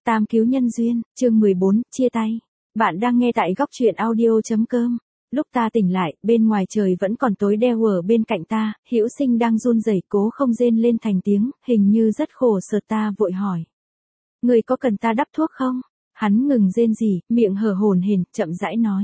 Tam cứu nhân duyên, chương 14, chia tay. Bạn đang nghe tại góc truyện audio.com. Lúc ta tỉnh lại, bên ngoài trời vẫn còn tối đeo ở bên cạnh ta, Hữu Sinh đang run rẩy cố không rên lên thành tiếng, hình như rất khổ sở. Ta vội hỏi. Người có cần ta đắp thuốc không? Hắn ngừng rên rỉ, miệng hở hổn hển, chậm rãi nói.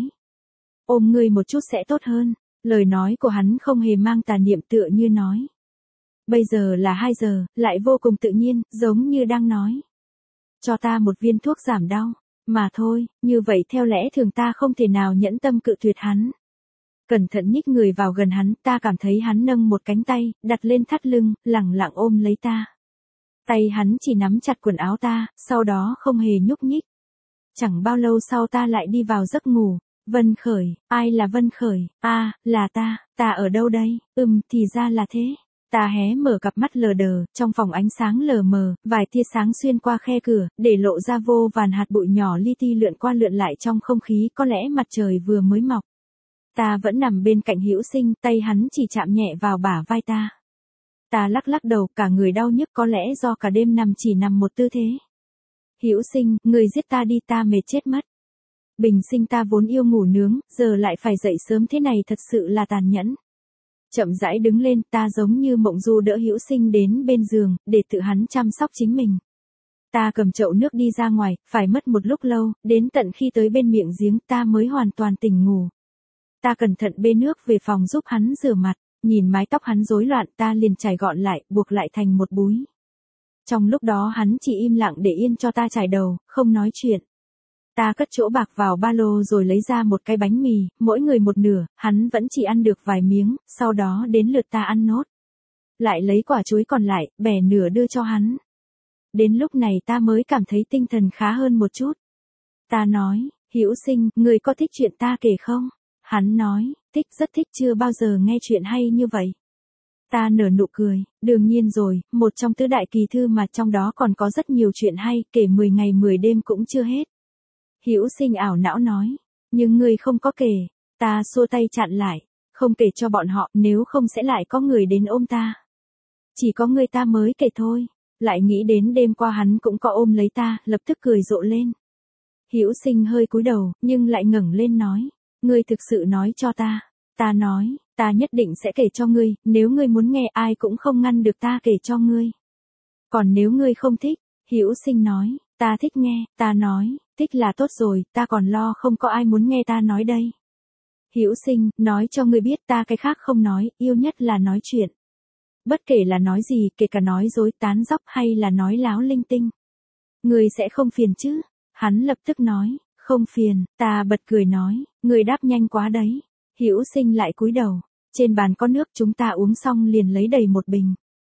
Ôm ngươi một chút sẽ tốt hơn. Lời nói của hắn không hề mang tà niệm, tựa như nói. Bây giờ là 2 giờ, lại vô cùng tự nhiên, giống như đang nói. Cho ta một viên thuốc giảm đau, mà thôi, như vậy theo lẽ thường ta không thể nào nhẫn tâm cự tuyệt hắn. Cẩn thận nhích người vào gần hắn, ta cảm thấy hắn nâng một cánh tay, đặt lên thắt lưng, lẳng lặng ôm lấy ta. Tay hắn chỉ nắm chặt quần áo ta, sau đó không hề nhúc nhích. Chẳng bao lâu sau ta lại đi vào giấc ngủ. Vân Khởi, ai là Vân Khởi? Là ta ở đâu đây? Thì ra là thế. Ta hé mở cặp mắt lờ đờ, trong phòng ánh sáng lờ mờ, vài tia sáng xuyên qua khe cửa, để lộ ra vô vàn hạt bụi nhỏ li ti lượn qua lượn lại trong không khí, có lẽ mặt trời vừa mới mọc. Ta vẫn nằm bên cạnh Hữu Sinh, tay hắn chỉ chạm nhẹ vào bả vai ta. Ta lắc lắc đầu, cả người đau nhức, có lẽ do cả đêm chỉ nằm một tư thế. Hữu Sinh, người giết ta đi, ta mệt chết mất. Bình sinh ta vốn yêu ngủ nướng, giờ lại phải dậy sớm thế này thật sự là tàn nhẫn. Chậm rãi đứng lên, ta giống như mộng du đỡ Hữu Sinh đến bên giường, để tự hắn chăm sóc chính mình. Ta cầm chậu nước đi ra ngoài, phải mất một lúc lâu, đến tận khi tới bên miệng giếng ta mới hoàn toàn tỉnh ngủ. Ta cẩn thận bê nước về phòng giúp hắn rửa mặt, nhìn mái tóc hắn rối loạn ta liền chải gọn lại, buộc lại thành một búi. Trong lúc đó hắn chỉ im lặng để yên cho ta chải đầu, không nói chuyện. Ta cất chỗ bạc vào ba lô rồi lấy ra một cái bánh mì, mỗi người một nửa, hắn vẫn chỉ ăn được vài miếng, sau đó đến lượt ta ăn nốt. Lại lấy quả chuối còn lại, bẻ nửa đưa cho hắn. Đến lúc này ta mới cảm thấy tinh thần khá hơn một chút. Ta nói, Hữu Sinh, người có thích chuyện ta kể không? Hắn nói, thích, rất thích, chưa bao giờ nghe chuyện hay như vậy. Ta nở nụ cười, đương nhiên rồi, một trong tứ đại kỳ thư mà trong đó còn có rất nhiều chuyện hay, kể 10 ngày 10 đêm cũng chưa hết. Hữu Sinh ảo não nói, nhưng ngươi không có kể. Ta xua tay chặn lại, không kể cho bọn họ, nếu không sẽ lại có người đến ôm ta. Chỉ có người ta mới kể thôi. Lại nghĩ đến đêm qua hắn cũng có ôm lấy ta, lập tức cười rộ lên. Hữu Sinh hơi cúi đầu, nhưng lại ngẩng lên nói, ngươi thực sự nói cho ta. Ta nói, ta nhất định sẽ kể cho ngươi, nếu ngươi muốn nghe ai cũng không ngăn được ta kể cho ngươi. Còn nếu ngươi không thích, Hữu Sinh nói, ta thích nghe. Ta nói, thích là tốt rồi, ta còn lo không có ai muốn nghe ta nói đây. Hữu Sinh, nói cho ngươi biết, ta cái khác không nói, yêu nhất là nói chuyện. Bất kể là nói gì, kể cả nói dối, tán dóc hay là nói láo linh tinh. Ngươi sẽ không phiền chứ? Hắn lập tức nói, không phiền. Ta bật cười nói, ngươi đáp nhanh quá đấy. Hữu Sinh lại cúi đầu. Trên bàn có nước, chúng ta uống xong liền lấy đầy một bình.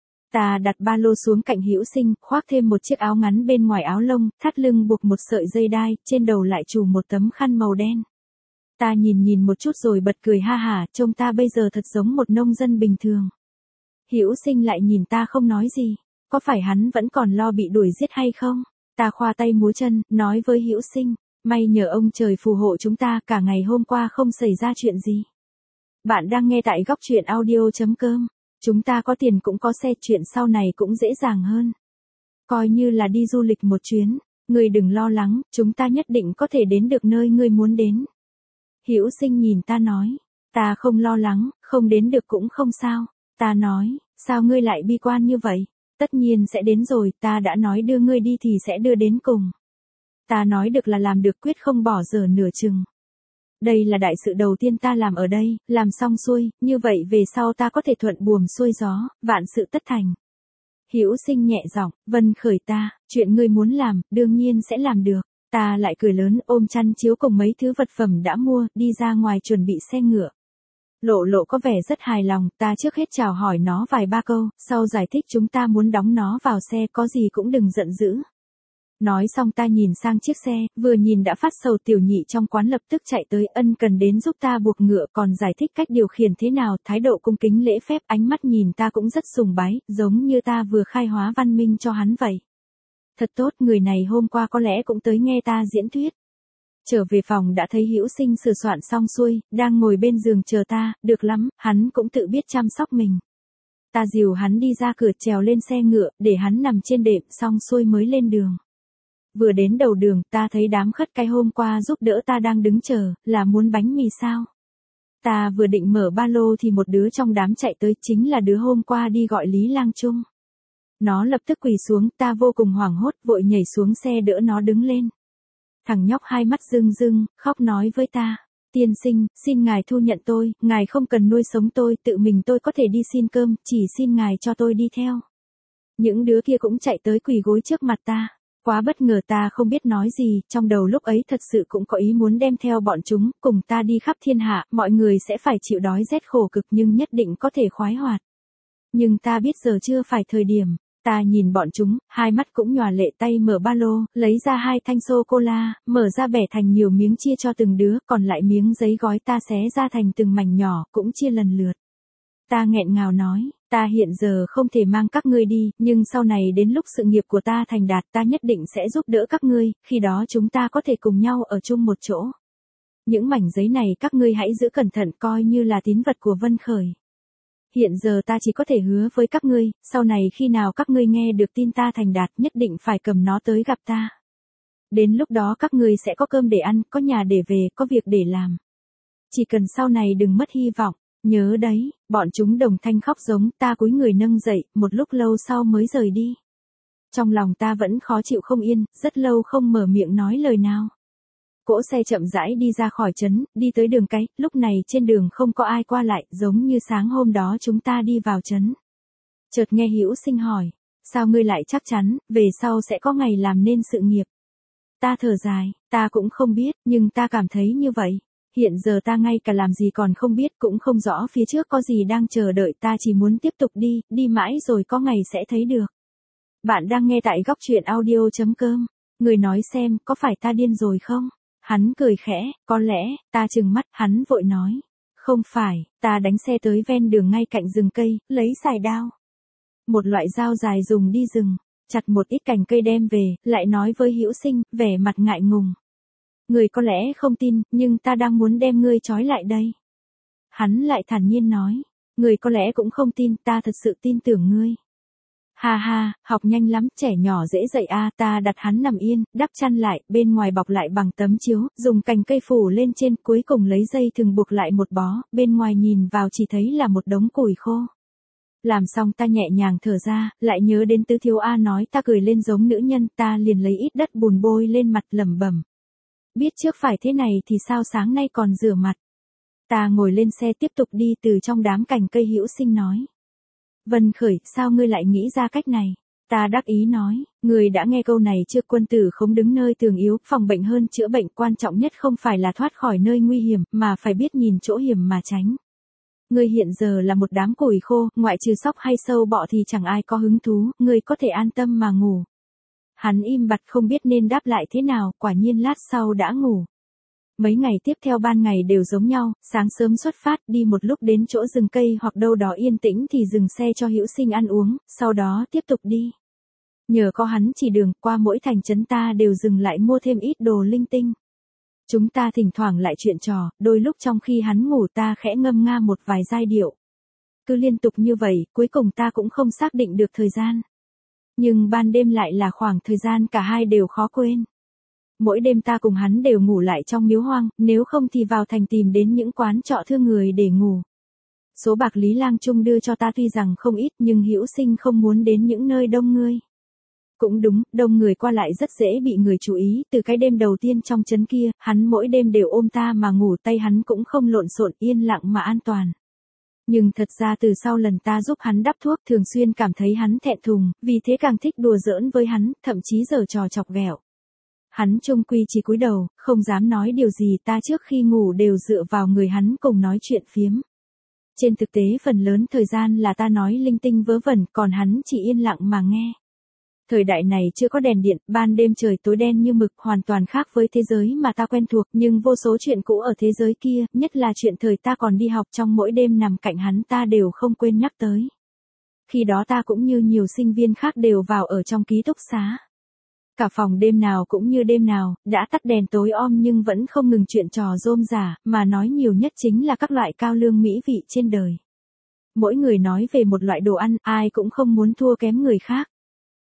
Ta đặt ba lô xuống cạnh Hữu Sinh, khoác thêm một chiếc áo ngắn bên ngoài áo lông, thắt lưng buộc một sợi dây đai, trên đầu lại trùm một tấm khăn màu đen. Ta nhìn một chút rồi bật cười ha hả, trông ta bây giờ thật giống một nông dân bình thường. Hữu Sinh lại nhìn ta không nói gì, có phải hắn vẫn còn lo bị đuổi giết hay không? Ta khoa tay múa chân, nói với Hữu Sinh, may nhờ ông trời phù hộ chúng ta, cả ngày hôm qua không xảy ra chuyện gì. Bạn đang nghe tại góc truyện audio.com. Chúng ta có tiền cũng có xe, chuyện sau này cũng dễ dàng hơn. Coi như là đi du lịch một chuyến, ngươi đừng lo lắng, chúng ta nhất định có thể đến được nơi ngươi muốn đến. Hữu Sinh nhìn ta nói, ta không lo lắng, không đến được cũng không sao. Ta nói, sao ngươi lại bi quan như vậy? Tất nhiên sẽ đến rồi, ta đã nói đưa ngươi đi thì sẽ đưa đến cùng. Ta nói được là làm được, quyết không bỏ dở nửa chừng. Đây là đại sự đầu tiên ta làm ở đây, làm xong xuôi, như vậy về sau ta có thể thuận buồm xuôi gió, vạn sự tất thành. Hữu Sinh nhẹ giọng, Vân Khởi ta, chuyện ngươi muốn làm, đương nhiên sẽ làm được. Ta lại cười lớn, ôm chăn chiếu cùng mấy thứ vật phẩm đã mua, đi ra ngoài chuẩn bị xe ngựa. Lộ Lộ có vẻ rất hài lòng, ta trước hết chào hỏi nó vài ba câu, sau giải thích chúng ta muốn đóng nó vào xe, có gì cũng đừng giận dữ. Nói xong ta nhìn sang chiếc xe, vừa nhìn đã phát sầu. Tiểu Nhị trong quán lập tức chạy tới, ân cần đến giúp ta buộc ngựa, còn giải thích cách điều khiển thế nào, thái độ cung kính lễ phép, ánh mắt nhìn ta cũng rất sùng bái, giống như ta vừa khai hóa văn minh cho hắn vậy. Thật tốt, người này hôm qua có lẽ cũng tới nghe ta diễn thuyết. Trở về phòng đã thấy Hữu Sinh sửa soạn xong xuôi, đang ngồi bên giường chờ ta, được lắm, hắn cũng tự biết chăm sóc mình. Ta dìu hắn đi ra cửa, trèo lên xe ngựa, để hắn nằm trên đệm, xong xuôi mới lên đường. Vừa đến đầu đường, ta thấy đám khất cái hôm qua giúp đỡ ta đang đứng chờ, là muốn bánh mì sao? Ta vừa định mở ba lô thì một đứa trong đám chạy tới, chính là đứa hôm qua đi gọi Lý Lang Trung. Nó lập tức quỳ xuống, ta vô cùng hoảng hốt, vội nhảy xuống xe đỡ nó đứng lên. Thằng nhóc hai mắt rưng rưng, khóc nói với ta. Tiên sinh, xin ngài thu nhận tôi, ngài không cần nuôi sống tôi, tự mình tôi có thể đi xin cơm, chỉ xin ngài cho tôi đi theo. Những đứa kia cũng chạy tới quỳ gối trước mặt ta. Quá bất ngờ, ta không biết nói gì, trong đầu lúc ấy thật sự cũng có ý muốn đem theo bọn chúng, cùng ta đi khắp thiên hạ, mọi người sẽ phải chịu đói rét khổ cực nhưng nhất định có thể khoái hoạt. Nhưng ta biết giờ chưa phải thời điểm. Ta nhìn bọn chúng, hai mắt cũng nhòa lệ, tay mở ba lô, lấy ra 2 thanh sô-cô-la, mở ra bẻ thành nhiều miếng chia cho từng đứa, còn lại miếng giấy gói ta xé ra thành từng mảnh nhỏ, cũng chia lần lượt. Ta nghẹn ngào nói, ta hiện giờ không thể mang các ngươi đi, nhưng sau này đến lúc sự nghiệp của ta thành đạt, ta nhất định sẽ giúp đỡ các ngươi, khi đó chúng ta có thể cùng nhau ở chung một chỗ. Những mảnh giấy này các ngươi hãy giữ cẩn thận, coi như là tín vật của Vân Khởi. Hiện giờ ta chỉ có thể hứa với các ngươi, sau này khi nào các ngươi nghe được tin ta thành đạt, nhất định phải cầm nó tới gặp ta. Đến lúc đó các ngươi sẽ có cơm để ăn, có nhà để về, có việc để làm. Chỉ cần sau này đừng mất hy vọng, nhớ đấy. Bọn chúng đồng thanh khóc giống, ta cúi người nâng dậy, một lúc lâu sau mới rời đi. Trong lòng ta vẫn khó chịu không yên, rất lâu không mở miệng nói lời nào. Cỗ xe chậm rãi đi ra khỏi trấn, đi tới đường cái, lúc này trên đường không có ai qua lại, giống như sáng hôm đó chúng ta đi vào trấn. Chợt nghe Hữu Sinh hỏi, sao ngươi lại chắc chắn, về sau sẽ có ngày làm nên sự nghiệp? Ta thở dài, ta cũng không biết, nhưng ta cảm thấy như vậy. Hiện giờ ta ngay cả làm gì còn không biết, cũng không rõ phía trước có gì đang chờ đợi, ta chỉ muốn tiếp tục đi, đi mãi rồi có ngày sẽ thấy được. Bạn đang nghe tại góc truyện audio.com. Người nói xem, có phải ta điên rồi không? Hắn cười khẽ, có lẽ, ta trừng mắt, hắn vội nói. Không phải, ta đánh xe tới ven đường ngay cạnh rừng cây, lấy sài đao. Một loại dao dài dùng đi rừng, chặt một ít cành cây đem về, lại nói với Hữu Sinh, vẻ mặt ngại ngùng. Người có lẽ không tin, nhưng ta đang muốn đem ngươi trói lại đây. Hắn lại thản nhiên nói. Người có lẽ cũng không tin, ta thật sự tin tưởng ngươi. Ha ha, học nhanh lắm, trẻ nhỏ dễ dạy a. Ta đặt hắn nằm yên, đắp chăn lại, bên ngoài bọc lại bằng tấm chiếu, dùng cành cây phủ lên trên, cuối cùng lấy dây thừng buộc lại một bó, bên ngoài nhìn vào chỉ thấy là một đống củi khô. Làm xong ta nhẹ nhàng thở ra, lại nhớ đến Tứ Thiếu A nói ta cười lên giống nữ nhân, ta liền lấy ít đất bùn bôi lên mặt lẩm bẩm. Biết trước phải thế này thì sao sáng nay còn rửa mặt. Ta ngồi lên xe tiếp tục đi, từ trong đám cành cây Hữu Sinh nói. Vân Khởi, sao ngươi lại nghĩ ra cách này? Ta đắc ý nói, ngươi đã nghe câu này chưa? Quân tử không đứng nơi tường yếu, phòng bệnh hơn chữa bệnh, quan trọng nhất không phải là thoát khỏi nơi nguy hiểm, mà phải biết nhìn chỗ hiểm mà tránh. Ngươi hiện giờ là một đám củi khô, ngoại trừ sóc hay sâu bọ thì chẳng ai có hứng thú, ngươi có thể an tâm mà ngủ. Hắn im bặt không biết nên đáp lại thế nào, quả nhiên lát sau đã ngủ. Mấy ngày tiếp theo ban ngày đều giống nhau, sáng sớm xuất phát, đi một lúc đến chỗ rừng cây hoặc đâu đó yên tĩnh thì dừng xe cho Hữu Sinh ăn uống, sau đó tiếp tục đi. Nhờ có hắn chỉ đường, qua mỗi thành trấn ta đều dừng lại mua thêm ít đồ linh tinh. Chúng ta thỉnh thoảng lại chuyện trò, đôi lúc trong khi hắn ngủ ta khẽ ngâm nga một vài giai điệu. Cứ liên tục như vậy, cuối cùng ta cũng không xác định được thời gian. Nhưng ban đêm lại là khoảng thời gian cả hai đều khó quên. Mỗi đêm ta cùng hắn đều ngủ lại trong miếu hoang, nếu không thì vào thành tìm đến những quán trọ thương người để ngủ. Số bạc Lý Lang Trung đưa cho ta tuy rằng không ít, nhưng Hữu Sinh không muốn đến những nơi đông người. Cũng đúng, đông người qua lại rất dễ bị người chú ý, từ cái đêm đầu tiên trong trấn kia, hắn mỗi đêm đều ôm ta mà ngủ, tay hắn cũng không lộn xộn, yên lặng mà an toàn. Nhưng thật ra từ sau lần ta giúp hắn đắp thuốc, thường xuyên cảm thấy hắn thẹn thùng, vì thế càng thích đùa giỡn với hắn, thậm chí giở trò chọc ghẹo. Hắn chung quy chỉ cúi đầu, không dám nói điều gì, ta trước khi ngủ đều dựa vào người hắn cùng nói chuyện phiếm. Trên thực tế phần lớn thời gian là ta nói linh tinh vớ vẩn, còn hắn chỉ yên lặng mà nghe. Thời đại này chưa có đèn điện, ban đêm trời tối đen như mực, hoàn toàn khác với thế giới mà ta quen thuộc, nhưng vô số chuyện cũ ở thế giới kia, nhất là chuyện thời ta còn đi học, trong mỗi đêm nằm cạnh hắn ta đều không quên nhắc tới. Khi đó ta cũng như nhiều sinh viên khác đều vào ở trong ký túc xá. Cả phòng đêm nào cũng như đêm nào, đã tắt đèn tối om nhưng vẫn không ngừng chuyện trò rôm rả, mà nói nhiều nhất chính là các loại cao lương mỹ vị trên đời. Mỗi người nói về một loại đồ ăn, ai cũng không muốn thua kém người khác.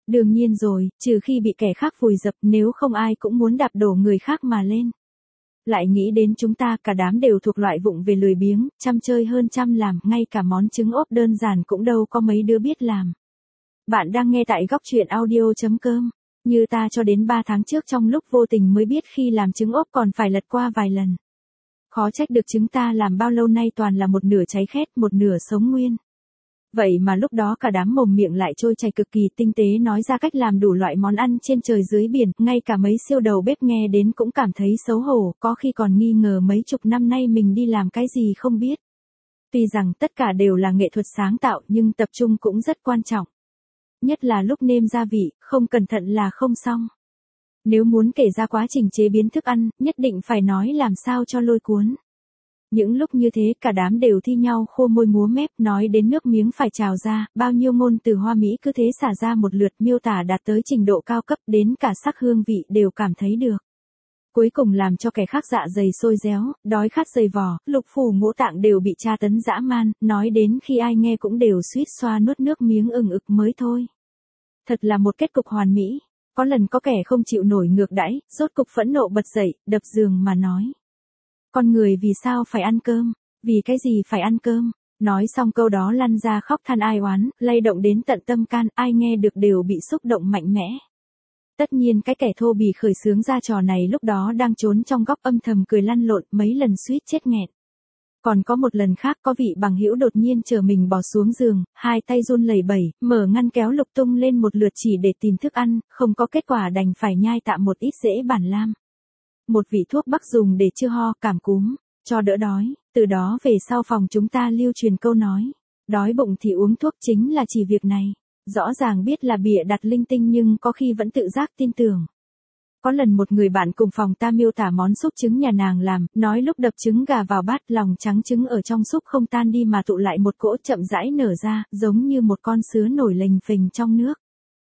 Đương nhiên rồi, trừ khi bị kẻ khác vùi dập, nếu không ai cũng muốn đạp đổ người khác mà lên. Lại nghĩ đến chúng ta, cả đám đều thuộc loại vụng về lười biếng, chăm chơi hơn chăm làm, ngay cả món trứng ốp đơn giản cũng đâu có mấy đứa biết làm. Bạn đang nghe tại góc truyện audio.com. Như ta cho đến 3 tháng trước trong lúc vô tình mới biết khi làm trứng ốp còn phải lật qua vài lần. Khó trách được trứng ta làm bao lâu nay toàn là một nửa cháy khét, một nửa sống nguyên. Vậy mà lúc đó cả đám mồm miệng lại trôi chảy cực kỳ tinh tế nói ra cách làm đủ loại món ăn trên trời dưới biển, ngay cả mấy siêu đầu bếp nghe đến cũng cảm thấy xấu hổ, có khi còn nghi ngờ mấy chục năm nay mình đi làm cái gì không biết. Tuy rằng tất cả đều là nghệ thuật sáng tạo nhưng tập trung cũng rất quan trọng. Nhất là lúc nêm gia vị, không cẩn thận là không xong. Nếu muốn kể ra quá trình chế biến thức ăn, nhất định phải nói làm sao cho lôi cuốn. Những lúc như thế cả đám đều thi nhau khô môi múa mép nói đến nước miếng phải trào ra, bao nhiêu ngôn từ hoa mỹ cứ thế xả ra một lượt miêu tả đạt tới trình độ cao cấp đến cả sắc hương vị đều cảm thấy được. Cuối cùng làm cho kẻ khác dạ dày sôi réo, đói khát dày vò, lục phủ ngũ tạng đều bị tra tấn dã man, nói đến khi ai nghe cũng đều suýt xoa nuốt nước miếng ừng ực mới thôi. Thật là một kết cục hoàn mỹ. Có lần có kẻ không chịu nổi ngược đãi, rốt cục phẫn nộ bật dậy, đập giường mà nói. Con người vì sao phải ăn cơm? Vì cái gì phải ăn cơm? Nói xong câu đó lăn ra khóc than ai oán, lay động đến tận tâm can, ai nghe được đều bị xúc động mạnh mẽ. Tất nhiên cái kẻ thô bỉ khởi xướng ra trò này lúc đó đang trốn trong góc âm thầm cười lăn lộn mấy lần suýt chết nghẹn. Còn có một lần khác có vị bằng hữu đột nhiên chờ mình bỏ xuống giường, hai tay run lẩy bẩy, mở ngăn kéo lục tung lên một lượt chỉ để tìm thức ăn, không có kết quả đành phải nhai tạm một ít rễ bản lam. Một vị thuốc bắc dùng để chữa ho, cảm cúm, cho đỡ đói, từ đó về sau phòng chúng ta lưu truyền câu nói, đói bụng thì uống thuốc chính là chỉ việc này. Rõ ràng biết là bịa đặt linh tinh nhưng có khi vẫn tự giác tin tưởng. Có lần một người bạn cùng phòng ta miêu tả món súp trứng nhà nàng làm, nói lúc đập trứng gà vào bát lòng trắng trứng ở trong súp không tan đi mà tụ lại một cỗ chậm rãi nở ra, giống như một con sứa nổi lềnh phềnh trong nước.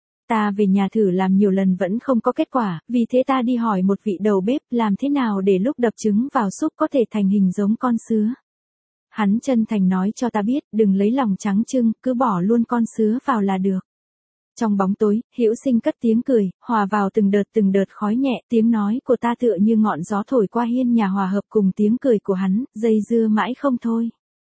Ta về nhà thử làm nhiều lần vẫn không có kết quả, vì thế ta đi hỏi một vị đầu bếp làm thế nào để lúc đập trứng vào súp có thể thành hình giống con sứa. Hắn chân thành nói cho ta biết, đừng lấy lòng trắng trưng, cứ bỏ luôn con sứa vào là được. Trong bóng tối, Hữu Sinh cất tiếng cười, hòa vào từng đợt khói nhẹ, tiếng nói của ta tựa như ngọn gió thổi qua hiên nhà hòa hợp cùng tiếng cười của hắn, dây dưa mãi không thôi.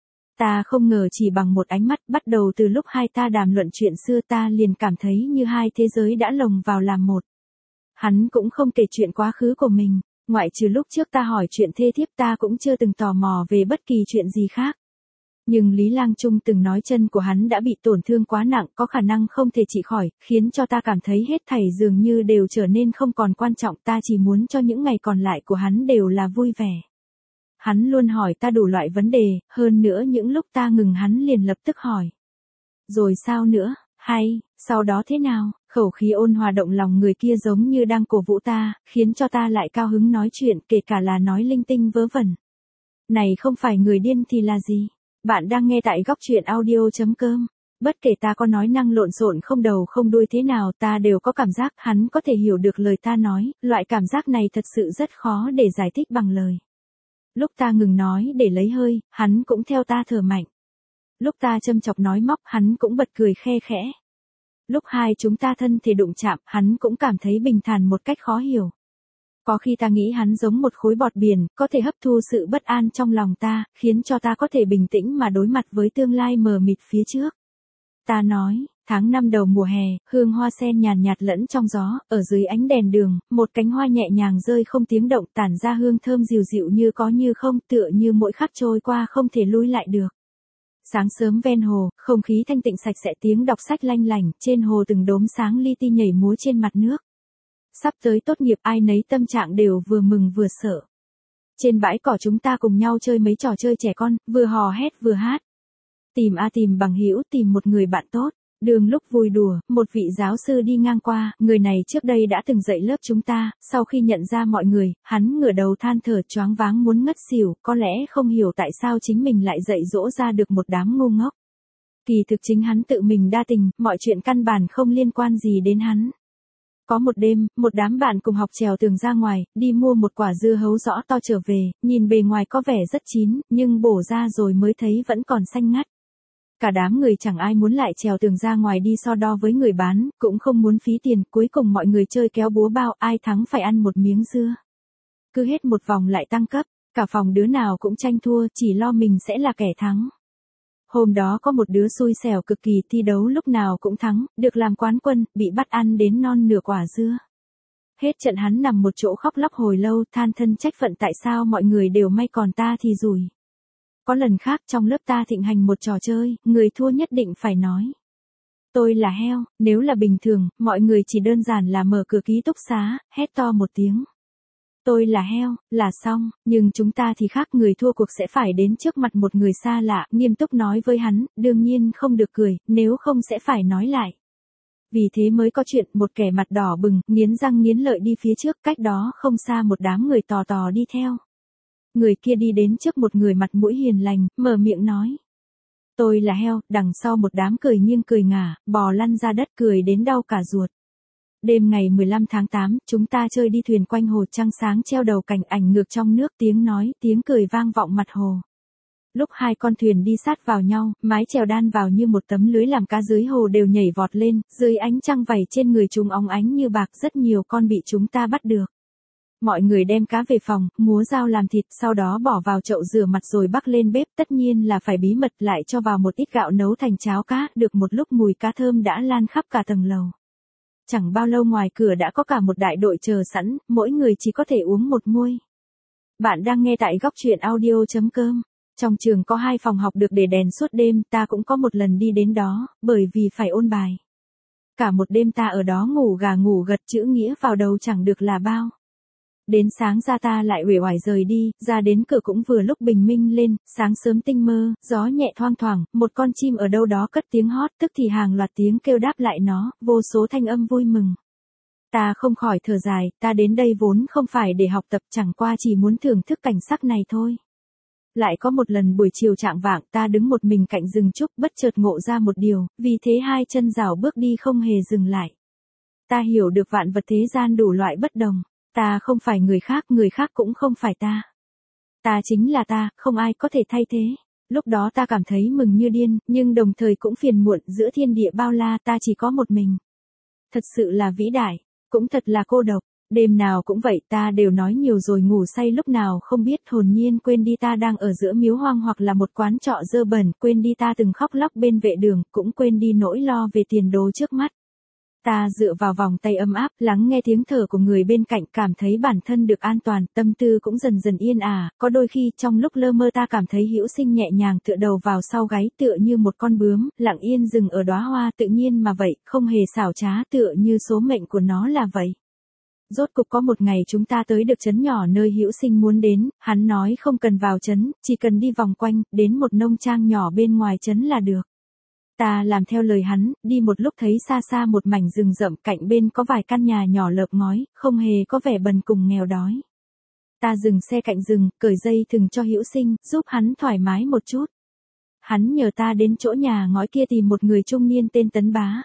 Ta không ngờ chỉ bằng một ánh mắt, bắt đầu từ lúc hai ta đàm luận chuyện xưa ta liền cảm thấy như hai thế giới đã lồng vào làm một. Hắn cũng không kể chuyện quá khứ của mình, ngoại trừ lúc trước ta hỏi chuyện thê thiếp ta cũng chưa từng tò mò về bất kỳ chuyện gì khác. Nhưng Lý Lang Trung từng nói chân của hắn đã bị tổn thương quá nặng, có khả năng không thể trị khỏi, khiến cho ta cảm thấy hết thảy dường như đều trở nên không còn quan trọng, ta chỉ muốn cho những ngày còn lại của hắn đều là vui vẻ. Hắn luôn hỏi ta đủ loại vấn đề, hơn nữa những lúc ta ngừng hắn liền lập tức hỏi. Rồi sao nữa, hay, sau đó thế nào, khẩu khí ôn hòa động lòng người kia giống như đang cổ vũ ta, khiến cho ta lại cao hứng nói chuyện, kể cả là nói linh tinh vớ vẩn. Này không phải người điên thì là gì? Bạn đang nghe tại góc truyện audio.com. Bất kể ta có nói năng lộn xộn không đầu không đuôi thế nào ta đều có cảm giác hắn có thể hiểu được lời ta nói, loại cảm giác này thật sự rất khó để giải thích bằng lời. Lúc ta ngừng nói để lấy hơi, hắn cũng theo ta thở mạnh. Lúc ta châm chọc nói móc hắn cũng bật cười khe khẽ. Lúc hai chúng ta thân thể đụng chạm hắn cũng cảm thấy bình thản một cách khó hiểu. Có khi ta nghĩ hắn giống một khối bọt biển, có thể hấp thu sự bất an trong lòng ta, khiến cho ta có thể bình tĩnh mà đối mặt với tương lai mờ mịt phía trước. Ta nói, tháng 5 đầu mùa hè, hương hoa sen nhàn nhạt lẫn trong gió, ở dưới ánh đèn đường, một cánh hoa nhẹ nhàng rơi không tiếng động tản ra hương thơm dịu dịu như có như không, tựa như mỗi khắc trôi qua không thể lui lại được. Sáng sớm ven hồ, không khí thanh tịnh sạch sẽ tiếng đọc sách lanh lảnh, trên hồ từng đốm sáng li ti nhảy múa trên mặt nước. Sắp tới tốt nghiệp ai nấy tâm trạng đều vừa mừng vừa sợ. Trên bãi cỏ chúng ta cùng nhau chơi mấy trò chơi trẻ con, vừa hò hét vừa hát. Tìm bằng hữu, tìm một người bạn tốt. Đường lúc vui đùa, một vị giáo sư đi ngang qua, người này trước đây đã từng dạy lớp chúng ta, sau khi nhận ra mọi người, hắn ngửa đầu than thở choáng váng muốn ngất xỉu, có lẽ không hiểu tại sao chính mình lại dạy dỗ ra được một đám ngu ngốc. Kỳ thực chính hắn tự mình đa tình, mọi chuyện căn bản không liên quan gì đến hắn. Có một đêm, một đám bạn cùng học trèo tường ra ngoài, đi mua một quả dưa hấu rõ to trở về, nhìn bề ngoài có vẻ rất chín, nhưng bổ ra rồi mới thấy vẫn còn xanh ngắt. Cả đám người chẳng ai muốn lại trèo tường ra ngoài đi so đo với người bán, cũng không muốn phí tiền, cuối cùng mọi người chơi kéo búa bao, ai thắng phải ăn một miếng dưa. Cứ hết một vòng lại tăng cấp, cả phòng đứa nào cũng tranh thua, chỉ lo mình sẽ là kẻ thắng. Hôm đó có một đứa xui xẻo cực kỳ, thi đấu lúc nào cũng thắng, được làm quán quân, bị bắt ăn đến non nửa quả dưa. Hết trận hắn nằm một chỗ khóc lóc hồi lâu, than thân trách phận tại sao mọi người đều may còn ta thì rủi. Có lần khác trong lớp ta thịnh hành một trò chơi, người thua nhất định phải nói: tôi là heo. Nếu là bình thường, mọi người chỉ đơn giản là mở cửa ký túc xá, hét to một tiếng: tôi là heo, là xong, nhưng chúng ta thì khác, người thua cuộc sẽ phải đến trước mặt một người xa lạ, nghiêm túc nói với hắn, đương nhiên không được cười, nếu không sẽ phải nói lại. Vì thế mới có chuyện, một kẻ mặt đỏ bừng, nghiến răng nghiến lợi đi phía trước, cách đó không xa một đám người tò tò đi theo. Người kia đi đến trước một người mặt mũi hiền lành, mở miệng nói: tôi là heo. Đằng sau một đám cười nghiêng cười ngả, bò lăn ra đất cười đến đau cả ruột. Đêm ngày 15 tháng 8, chúng ta chơi đi thuyền quanh hồ, trăng sáng treo đầu cảnh, ảnh ngược trong nước, tiếng nói, tiếng cười vang vọng mặt hồ. Lúc hai con thuyền đi sát vào nhau, mái chèo đan vào như một tấm lưới làm cá dưới hồ đều nhảy vọt lên, dưới ánh trăng vảy trên người chúng óng ánh như bạc, rất nhiều con bị chúng ta bắt được. Mọi người đem cá về phòng, múa dao làm thịt, sau đó bỏ vào chậu rửa mặt rồi bắc lên bếp, tất nhiên là phải bí mật, lại cho vào một ít gạo nấu thành cháo cá, được một lúc mùi cá thơm đã lan khắp cả tầng lầu. Chẳng bao lâu ngoài cửa đã có cả một đại đội chờ sẵn, mỗi người chỉ có thể uống một muôi. Bạn đang nghe tại góc truyện audio.com. Trong trường có 2 phòng học được để đèn suốt đêm, ta cũng có một lần đi đến đó, bởi vì phải ôn bài. Cả một đêm ta ở đó ngủ gà ngủ gật, chữ nghĩa vào đầu chẳng được là bao. Đến sáng ra ta lại uể oải rời đi, ra đến cửa cũng vừa lúc bình minh lên, sáng sớm tinh mơ, gió nhẹ thoang thoảng, một con chim ở đâu đó cất tiếng hót, tức thì hàng loạt tiếng kêu đáp lại nó, vô số thanh âm vui mừng. Ta không khỏi thở dài, ta đến đây vốn không phải để học tập, chẳng qua chỉ muốn thưởng thức cảnh sắc này thôi. Lại có một lần buổi chiều chạng vạng, ta đứng một mình cạnh rừng trúc, bất chợt ngộ ra một điều, vì thế hai chân rảo bước đi không hề dừng lại. Ta hiểu được vạn vật thế gian đủ loại bất đồng. Ta không phải người khác cũng không phải ta. Ta chính là ta, không ai có thể thay thế. Lúc đó ta cảm thấy mừng như điên, nhưng đồng thời cũng phiền muộn, giữa thiên địa bao la ta chỉ có một mình. Thật sự là vĩ đại, cũng thật là cô độc. Đêm nào cũng vậy, ta đều nói nhiều rồi ngủ say lúc nào không biết, hồn nhiên quên đi ta đang ở giữa miếu hoang hoặc là một quán trọ dơ bẩn, quên đi ta từng khóc lóc bên vệ đường, cũng quên đi nỗi lo về tiền đồ trước mắt. Ta dựa vào vòng tay ấm áp, lắng nghe tiếng thở của người bên cạnh, cảm thấy bản thân được an toàn, tâm tư cũng dần dần yên ả, có đôi khi trong lúc lơ mơ ta cảm thấy Hữu Sinh nhẹ nhàng tựa đầu vào sau gáy, tựa như một con bướm, lặng yên dừng ở đóa hoa, tự nhiên mà vậy, không hề xảo trá, tựa như số mệnh của nó là vậy. Rốt cục có một ngày chúng ta tới được trấn nhỏ nơi Hữu Sinh muốn đến, hắn nói không cần vào trấn, chỉ cần đi vòng quanh, đến một nông trang nhỏ bên ngoài trấn là được. Ta làm theo lời hắn, đi một lúc thấy xa xa một mảnh rừng rậm, cạnh bên có vài căn nhà nhỏ lợp ngói, không hề có vẻ bần cùng nghèo đói. Ta dừng xe cạnh rừng, cởi dây thừng cho Hữu Sinh, giúp hắn thoải mái một chút. Hắn nhờ ta đến chỗ nhà ngói kia tìm một người trung niên tên Tấn Bá.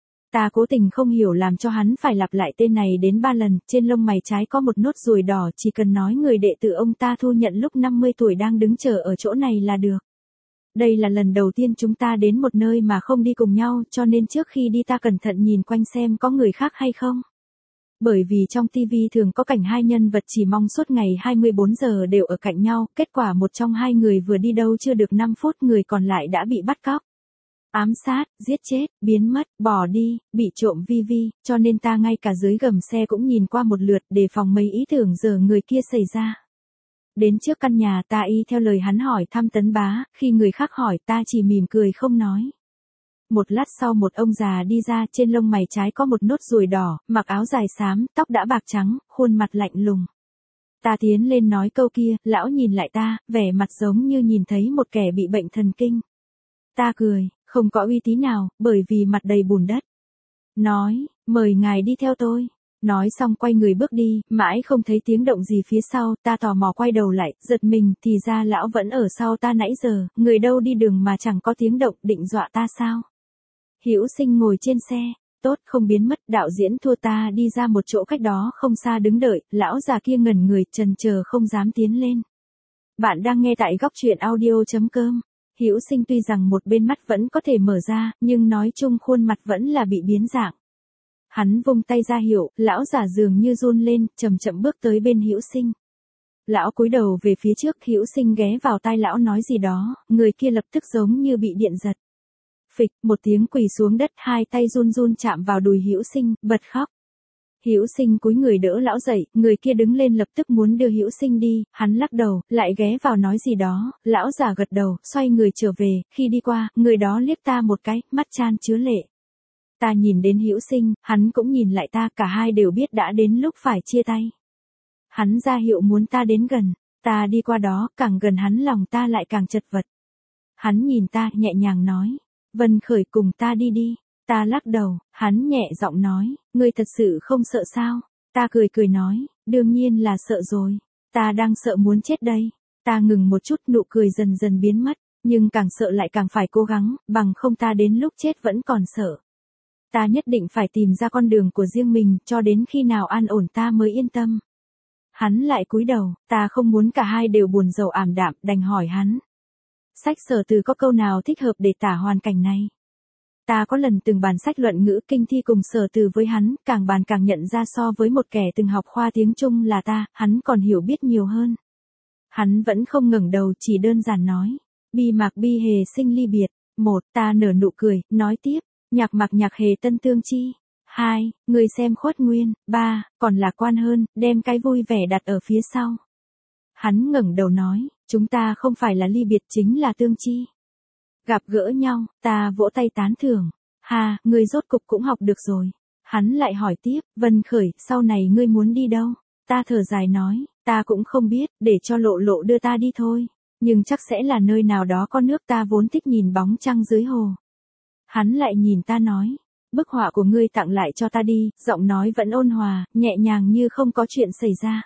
Ta cố tình không hiểu làm cho hắn phải lặp lại tên này đến 3 lần, trên lông mày trái có một nốt ruồi đỏ, chỉ cần nói người đệ tử ông ta thu nhận lúc 50 tuổi đang đứng chờ ở chỗ này là được. Đây là lần đầu tiên chúng ta đến một nơi mà không đi cùng nhau, cho nên trước khi đi ta cẩn thận nhìn quanh xem có người khác hay không. Bởi vì trong TV thường có cảnh hai nhân vật chỉ mong suốt ngày 24 giờ đều ở cạnh nhau, kết quả một trong hai người vừa đi đâu chưa được 5 phút người còn lại đã bị bắt cóc, ám sát, giết chết, biến mất, bỏ đi, bị trộm vi, cho nên ta ngay cả dưới gầm xe cũng nhìn qua một lượt đề phòng mấy ý tưởng giờ người kia xảy ra. Đến trước căn nhà ta y theo lời hắn hỏi thăm Tấn Bá, khi người khác hỏi ta chỉ mỉm cười không nói. Một lát sau một ông già đi ra, trên lông mày trái có một nốt ruồi đỏ, mặc áo dài xám, tóc đã bạc trắng, khuôn mặt lạnh lùng. Ta tiến lên nói câu kia, lão nhìn lại ta, vẻ mặt giống như nhìn thấy một kẻ bị bệnh thần kinh. Ta cười, không có uy tí nào, bởi vì mặt đầy bùn đất. Nói, mời ngài đi theo tôi. Nói xong quay người bước đi, mãi không thấy tiếng động gì phía sau, ta tò mò quay đầu lại, giật mình, thì ra lão vẫn ở sau ta nãy giờ, người đâu đi đường mà chẳng có tiếng động, định dọa ta sao? Hữu Sinh ngồi trên xe, tốt không biến mất, đạo diễn thua ta đi ra một chỗ cách đó không xa đứng đợi, lão già kia ngẩn người, chần chờ không dám tiến lên. Bạn đang nghe tại góc truyện audio.com. Hữu Sinh tuy rằng một bên mắt vẫn có thể mở ra, nhưng nói chung khuôn mặt vẫn là bị biến dạng. Hắn vung tay ra hiệu, lão giả dường như run lên, chậm chậm bước tới bên Hữu Sinh. Lão cúi đầu về phía trước, Hữu Sinh ghé vào tai lão nói gì đó, người kia lập tức giống như bị điện giật. Phịch, một tiếng quỳ xuống đất, hai tay run run chạm vào đùi Hữu Sinh, bật khóc. Hữu Sinh cúi người đỡ lão dậy, người kia đứng lên lập tức muốn đưa Hữu Sinh đi, hắn lắc đầu, lại ghé vào nói gì đó, lão giả gật đầu, xoay người trở về, khi đi qua, người đó liếc ta một cái, mắt chan chứa lệ. Ta nhìn đến Hữu Sinh, hắn cũng nhìn lại ta, cả hai đều biết đã đến lúc phải chia tay. Hắn ra hiệu muốn ta đến gần, ta đi qua đó, càng gần hắn lòng ta lại càng chật vật. Hắn nhìn ta, nhẹ nhàng nói, Vân Khởi cùng ta đi đi. Ta lắc đầu, hắn nhẹ giọng nói, ngươi thật sự không sợ sao? Ta cười cười nói, đương nhiên là sợ rồi. Ta đang sợ muốn chết đây. Ta ngừng một chút, nụ cười dần dần biến mất, nhưng càng sợ lại càng phải cố gắng, bằng không ta đến lúc chết vẫn còn sợ. Ta nhất định phải tìm ra con đường của riêng mình, cho đến khi nào an ổn ta mới yên tâm. Hắn lại cúi đầu, ta không muốn cả hai đều buồn rầu ảm đạm, đành hỏi hắn. Sách Sở Từ có câu nào thích hợp để tả hoàn cảnh này? Ta có lần từng bàn sách luận ngữ kinh thi cùng Sở Từ với hắn, càng bàn càng nhận ra so với một kẻ từng học khoa tiếng Trung là ta, hắn còn hiểu biết nhiều hơn. Hắn vẫn không ngẩng đầu, chỉ đơn giản nói. Bi mạc bi hề sinh ly biệt. 1. Ta nở nụ cười, nói tiếp. Nhạc mạc nhạc hề tân tương chi. 2. Người xem khuất nguyên. 3. Còn lạc quan hơn, đem cái vui vẻ đặt ở phía sau. Hắn ngẩng đầu nói, chúng ta không phải là ly biệt, chính là tương chi. Gặp gỡ nhau, ta vỗ tay tán thưởng. Ha, ngươi rốt cục cũng học được rồi. Hắn lại hỏi tiếp, Vân Khởi, sau này ngươi muốn đi đâu? Ta thở dài nói, ta cũng không biết, để cho Lộ Lộ đưa ta đi thôi. Nhưng chắc sẽ là nơi nào đó có nước, ta vốn thích nhìn bóng trăng dưới hồ. Hắn lại nhìn ta nói, bức họa của ngươi tặng lại cho ta đi, giọng nói vẫn ôn hòa, nhẹ nhàng như không có chuyện xảy ra.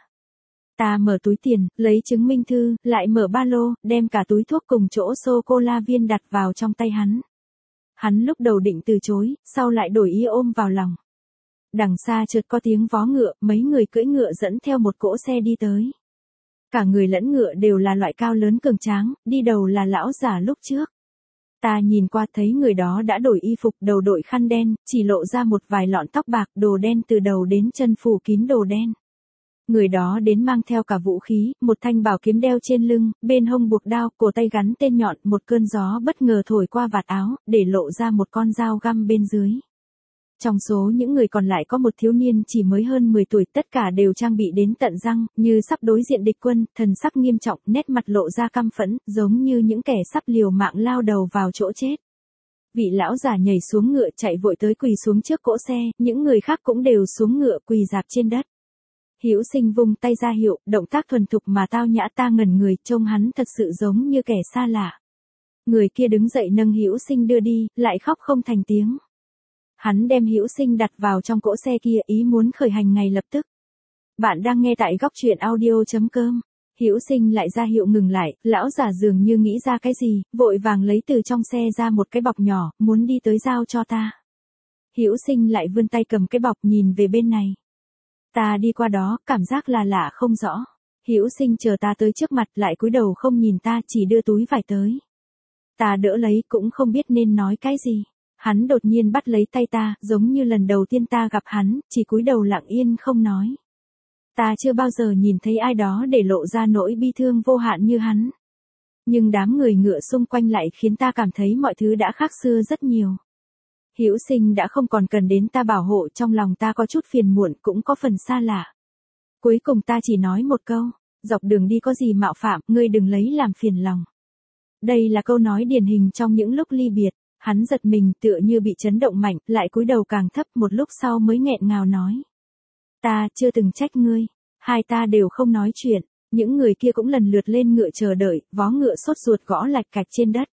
Ta mở túi tiền, lấy chứng minh thư, lại mở ba lô, đem cả túi thuốc cùng chỗ sô-cô-la viên đặt vào trong tay hắn. Hắn lúc đầu định từ chối, sau lại đổi ý ôm vào lòng. Đằng xa chợt có tiếng vó ngựa, mấy người cưỡi ngựa dẫn theo một cỗ xe đi tới. Cả người lẫn ngựa đều là loại cao lớn cường tráng, đi đầu là lão giả lúc trước. Ta nhìn qua thấy người đó đã đổi y phục, đầu đội khăn đen, chỉ lộ ra một vài lọn tóc bạc, đồ đen từ đầu đến chân phủ kín đồ đen. Người đó đến mang theo cả vũ khí, một thanh bảo kiếm đeo trên lưng, bên hông buộc đao, cổ tay gắn tên nhọn, một cơn gió bất ngờ thổi qua vạt áo, để lộ ra một con dao găm bên dưới. Trong số những người còn lại có một thiếu niên chỉ mới hơn 10 tuổi, tất cả đều trang bị đến tận răng, như sắp đối diện địch quân, thần sắc nghiêm trọng, nét mặt lộ ra căm phẫn, giống như những kẻ sắp liều mạng lao đầu vào chỗ chết. Vị lão già nhảy xuống ngựa chạy vội tới quỳ xuống trước cỗ xe, những người khác cũng đều xuống ngựa quỳ rạp trên đất. Hữu Sinh vung tay ra hiệu, động tác thuần thục mà tao nhã, ta ngẩn người, trông hắn thật sự giống như kẻ xa lạ. Người kia đứng dậy nâng Hữu Sinh đưa đi, lại khóc không thành tiếng. Hắn đem Hữu Sinh đặt vào trong cỗ xe kia, ý muốn khởi hành ngay lập tức. Bạn đang nghe tại góc truyện audio.com. Hữu Sinh lại ra hiệu ngừng lại, lão giả dường như nghĩ ra cái gì, vội vàng lấy từ trong xe ra một cái bọc nhỏ, muốn đi tới giao cho ta. Hữu Sinh lại vươn tay cầm cái bọc nhìn về bên này. Ta đi qua đó, cảm giác là lạ không rõ. Hữu Sinh chờ ta tới trước mặt, lại cúi đầu không nhìn ta, chỉ đưa túi vải tới. Ta đỡ lấy, cũng không biết nên nói cái gì. Hắn đột nhiên bắt lấy tay ta, giống như lần đầu tiên ta gặp hắn, chỉ cúi đầu lặng yên không nói. Ta chưa bao giờ nhìn thấy ai đó để lộ ra nỗi bi thương vô hạn như hắn. Nhưng đám người ngựa xung quanh lại khiến ta cảm thấy mọi thứ đã khác xưa rất nhiều. Hữu Sinh đã không còn cần đến ta bảo hộ, trong lòng ta có chút phiền muộn, cũng có phần xa lạ. Cuối cùng ta chỉ nói một câu, dọc đường đi có gì mạo phạm, ngươi đừng lấy làm phiền lòng. Đây là câu nói điển hình trong những lúc ly biệt. Hắn giật mình, tựa như bị chấn động mạnh, lại cúi đầu càng thấp, một lúc sau mới nghẹn ngào nói. Ta chưa từng trách ngươi. Hai ta đều không nói chuyện. Những người kia cũng lần lượt lên ngựa chờ đợi, vó ngựa sốt ruột gõ lạch cạch trên đất.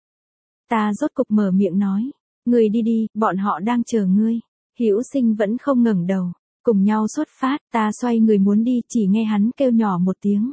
Ta rốt cục mở miệng nói. Ngươi đi đi, bọn họ đang chờ ngươi. Hữu Sinh vẫn không ngẩng đầu. Cùng nhau xuất phát, ta xoay người muốn đi, chỉ nghe hắn kêu nhỏ một tiếng.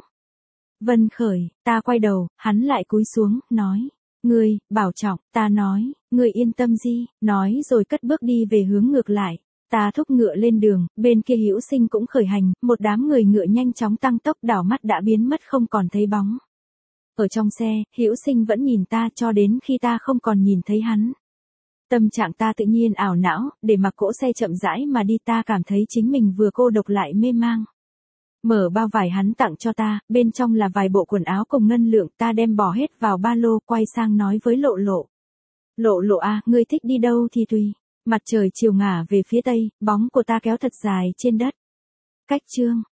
Vân Khởi, ta quay đầu, hắn lại cúi xuống, nói. Ngươi, bảo trọng, ta nói, ngươi yên tâm gì, nói rồi cất bước đi về hướng ngược lại. Ta thúc ngựa lên đường, bên kia Hữu Sinh cũng khởi hành, một đám người ngựa nhanh chóng tăng tốc, đảo mắt đã biến mất không còn thấy bóng. Ở trong xe, Hữu Sinh vẫn nhìn ta cho đến khi ta không còn nhìn thấy hắn. Tâm trạng ta tự nhiên ảo não, để mặc cỗ xe chậm rãi mà đi, ta cảm thấy chính mình vừa cô độc lại mê mang. Mở bao vải hắn tặng cho ta, bên trong là vài bộ quần áo cùng ngân lượng, ta đem bỏ hết vào ba lô, quay sang nói với Lộ Lộ. Lộ Lộ à, ngươi thích đi đâu thì tùy. Mặt trời chiều ngả về phía tây, bóng của ta kéo thật dài trên đất. Cách chương